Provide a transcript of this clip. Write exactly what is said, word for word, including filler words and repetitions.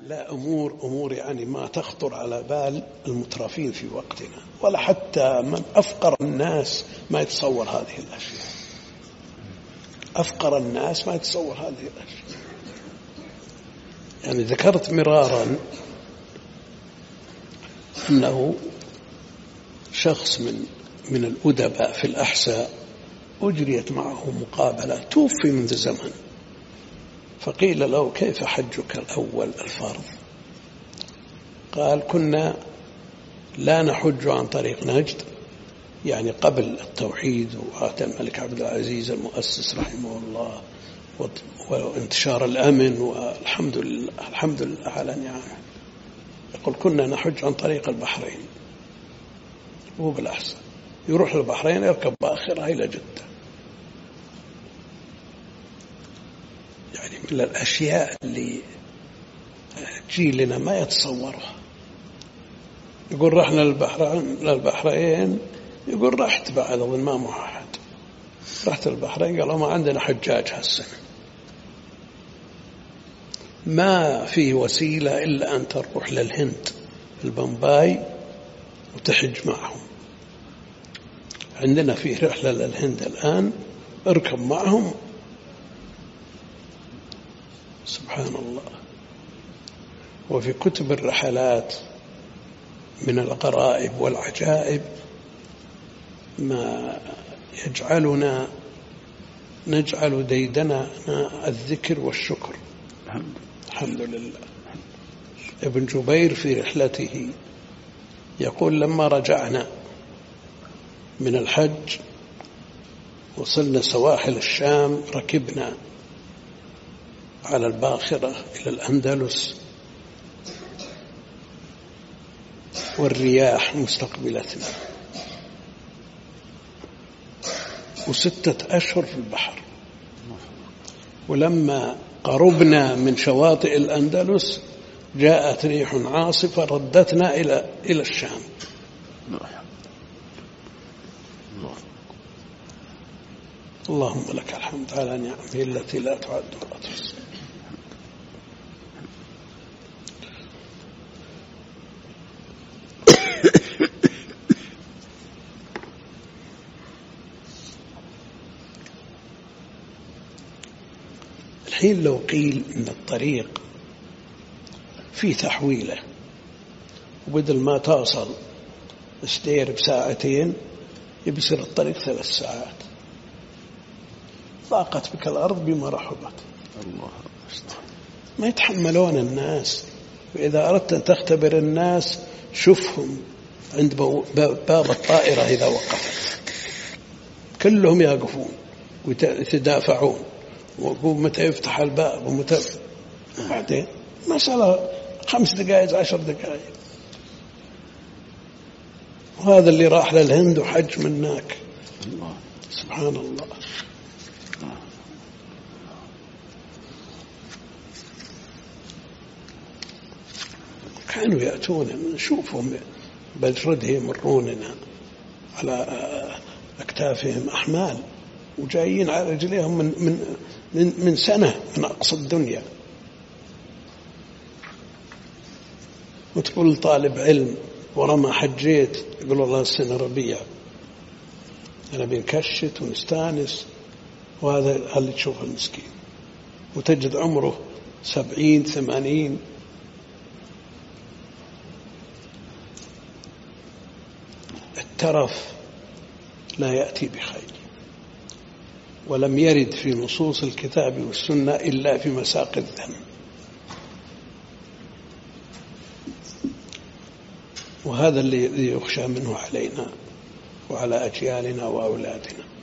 لا أمور أمور يعني ما تخطر على بال المترفين في وقتنا، ولا حتى من أفقر الناس ما يتصور هذه الأشياء. أفقر الناس ما يتصور هذه الأشياء. يعني ذكرت مرارا أنه شخص من من الأدباء في الأحساء أجريت معه مقابلة، توفي منذ زمن، فقيل له: كيف حجك الأول الفرض؟ قال: كنا لا نحج عن طريق نجد، يعني قبل التوحيد وعهد الملك عبد العزيز المؤسس رحمه الله وانتشار الأمن، والحمد لله الحمد لله على نعمه. يقول: كنا نحج عن طريق البحرين، هو بالأحسن يروح البحرين يركب باخرة إلى جدة. يعني من الأشياء اللي جيلنا ما يتصورها. يقول: رحنا للبحرين للبحرين يقول: رحت بعد أظن ما موحد، رحت البحرين قالوا: ما عندنا حجاج هالسنة، ما في وسيلة إلا أن تروح للهند البمباي وتحج معهم. عندنا في رحلة للهند الآن، اركب معهم. سبحان الله. وفي كتب الرحلات من الغرائب والعجائب ما يجعلنا نجعل ديدنا الذكر والشكر. الحمد لله. ابن جبير في رحلته يقول: لما رجعنا من الحج وصلنا سواحل الشام، ركبنا على الباخرة إلى الأندلس والرياح مستقبلتنا، وستة أشهر في البحر. ولما قربنا من شواطئ الأندلس جاءت ريح عاصفة ردتنا إلى إلى الشام. اللهم لك الحمد على نعمه التي لا تعد ولا تحصى. الحين لو قيل إن الطريق في تحويله، وبدل ما توصل استير بساعتين يبصير الطريق ثلاث ساعات، ضاقت بك الأرض بما رحبت. الله ما يتحملون الناس. وإذا أردت أن تختبر الناس شوفهم عند باب الطائرة إذا وقفت كلهم يقفون ويتدافعون، ومتى يفتح الباب ومتى بعدين مسألة خمس دقائق عشر دقائق. وهذا اللي راح للهند وحج منك. الله سبحان الله. كانوا يأتون نشوفهم بالرده يمروننا على أكتافهم أحمال، وجايين على رجليهم من من من من سنة من أقصى الدنيا. وتقول طالب علم ورا ما حجيت يقول: والله السنة ربيع، أنا بنكشت ونستانس. وهذا اللي تشوف المسكين، وتجد عمره سبعين ثمانين. الترف لا يأتي بخير، ولم يرد في نصوص الكتاب والسنة إلا في مساق الذم. وهذا اللي يخشى منه علينا وعلى أجيالنا وأولادنا.